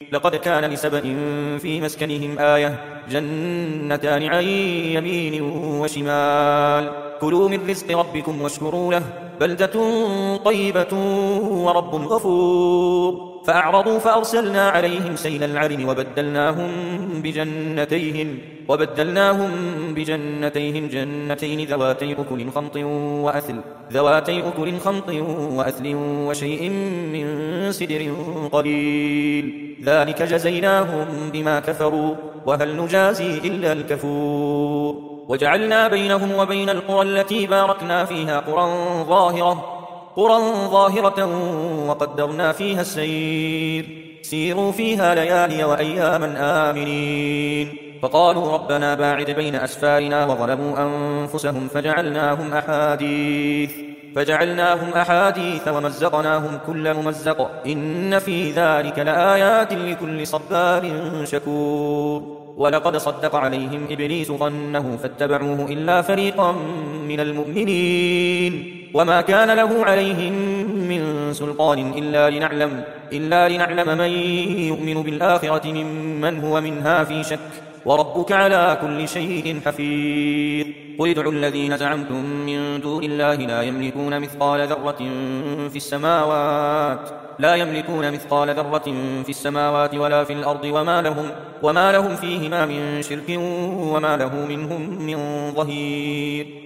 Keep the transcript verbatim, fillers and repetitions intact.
لقد كان لسبإ في مسكنهم آية جنتان عن يمين وشمال كلوا من رزق ربكم واشكروا له بلدة طيبة ورب غفور فأعرضوا فأرسلنا عليهم سيل العرم وبدلناهم بجنتيهم وبدلناهم بجنتيهم جنتين ذواتي أكل خمط وأثل ذواتي أكل خمط وأثل وشيء من سدر قليل ذلك جزيناهم بما كفروا وهل نجازي إلا الكفور وجعلنا بينهم وبين القرى التي باركنا فيها قرى ظاهرة قرى ظاهرة وقدرنا فيها السير سيروا فيها ليالي وأياما آمنين فقالوا ربنا باعد بين أسفارنا وظلموا أنفسهم فجعلناهم أحاديث فجعلناهم أحاديث ومزقناهم كل ممزق إن في ذلك لآيات لكل صبار شكور ولقد صدق عليهم إبليس ظنه فاتبعوه إلا فريقا من المؤمنين وما كان له عليهم من سلطان إلا لنعلم, إلا لنعلم من يؤمن بالآخرة ممن هو منها في شك وربك على كل شيء حفيظ قل ادعوا الذين زعمتم من دون الله لا يملكون مثقال ذرة في السماوات لا يملكون مثقال ذرة في السماوات ولا في الأرض وما لهم, وما لهم فيهما من شرك وما له منهم من ظهير